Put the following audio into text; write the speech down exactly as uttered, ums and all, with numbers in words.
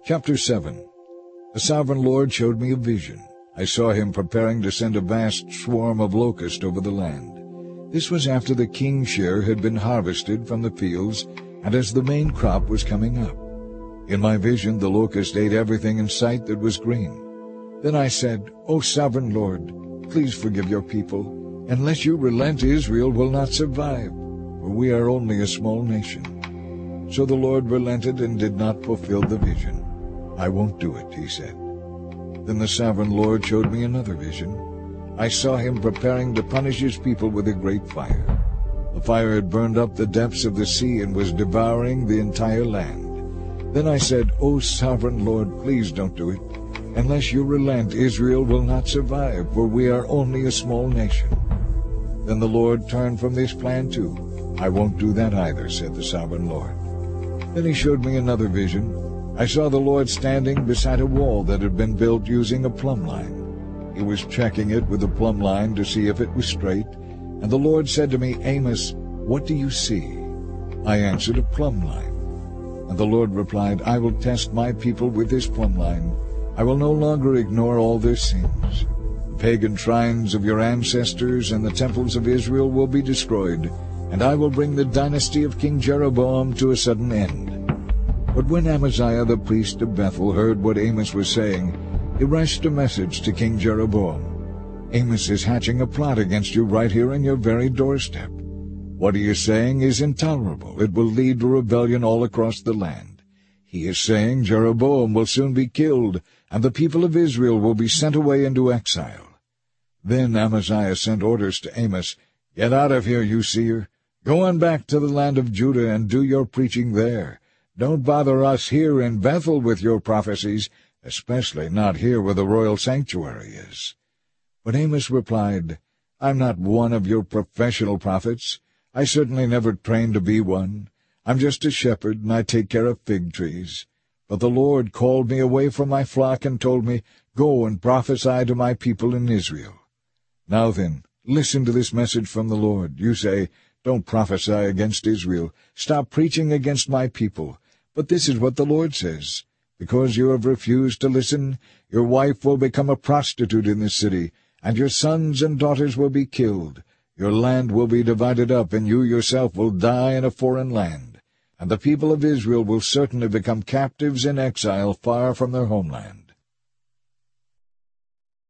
Chapter seven. The sovereign Lord showed me a vision. I saw him preparing to send a vast swarm of locusts over the land. This was after the king's share had been harvested from the fields, and as the main crop was coming up. In my vision the locust ate everything in sight that was green. Then I said, O sovereign Lord, please forgive your people. Unless you relent, Israel will not survive, for we are only a small nation. So the Lord relented and did not fulfill the vision. I won't do it, he said. Then the sovereign Lord showed me another vision. I saw him preparing to punish his people with a great fire. The fire had burned up the depths of the sea and was devouring the entire land. Then I said, O sovereign Lord, please don't do it. Unless you relent, Israel will not survive, for we are only a small nation. Then the Lord turned from this plan too. I won't do that either, said the sovereign Lord. Then he showed me another vision. I saw the Lord standing beside a wall that had been built using a plumb line. He was checking it with a plumb line to see if it was straight, and the Lord said to me, Amos, what do you see? I answered, a plumb line. And the Lord replied, I will test my people with this plumb line. I will no longer ignore all their sins. The pagan shrines of your ancestors and the temples of Israel will be destroyed, and I will bring the dynasty of King Jeroboam to a sudden end. But when Amaziah the priest of Bethel heard what Amos was saying, he rushed a message to King Jeroboam. Amos is hatching a plot against you right here on your very doorstep. What he is saying is intolerable. It will lead to rebellion all across the land. He is saying Jeroboam will soon be killed, and the people of Israel will be sent away into exile. Then Amaziah sent orders to Amos, Get out of here, you seer. Go on back to the land of Judah and do your preaching there. Don't bother us here in Bethel with your prophecies, especially not here where the royal sanctuary is. But Amos replied, I'm not one of your professional prophets. I certainly never trained to be one. I'm just a shepherd, and I take care of fig trees. But the Lord called me away from my flock and told me, Go and prophesy to my people in Israel. Now then, listen to this message from the Lord. You say, Don't prophesy against Israel. Stop preaching against my people. But this is what the Lord says. Because you have refused to listen, your wife will become a prostitute in this city, and your sons and daughters will be killed. Your land will be divided up, and you yourself will die in a foreign land. And the people of Israel will certainly become captives in exile far from their homeland.